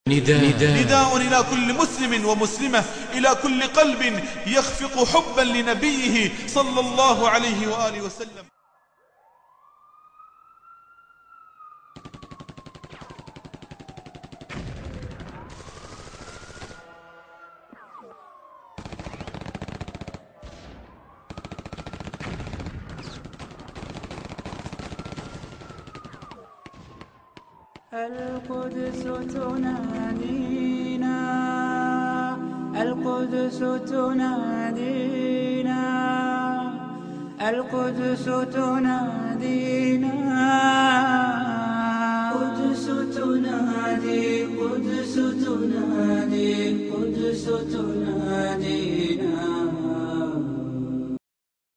نداء إلى كل مسلم ومسلمة، إلى كل قلب يخفق حبا لنبيه صلى الله عليه وآله وسلم. القدس تنادينا، القدس تنادينا، القدس تنادينا، قدس تنادي، قدس تنادي، قدس تنادينا.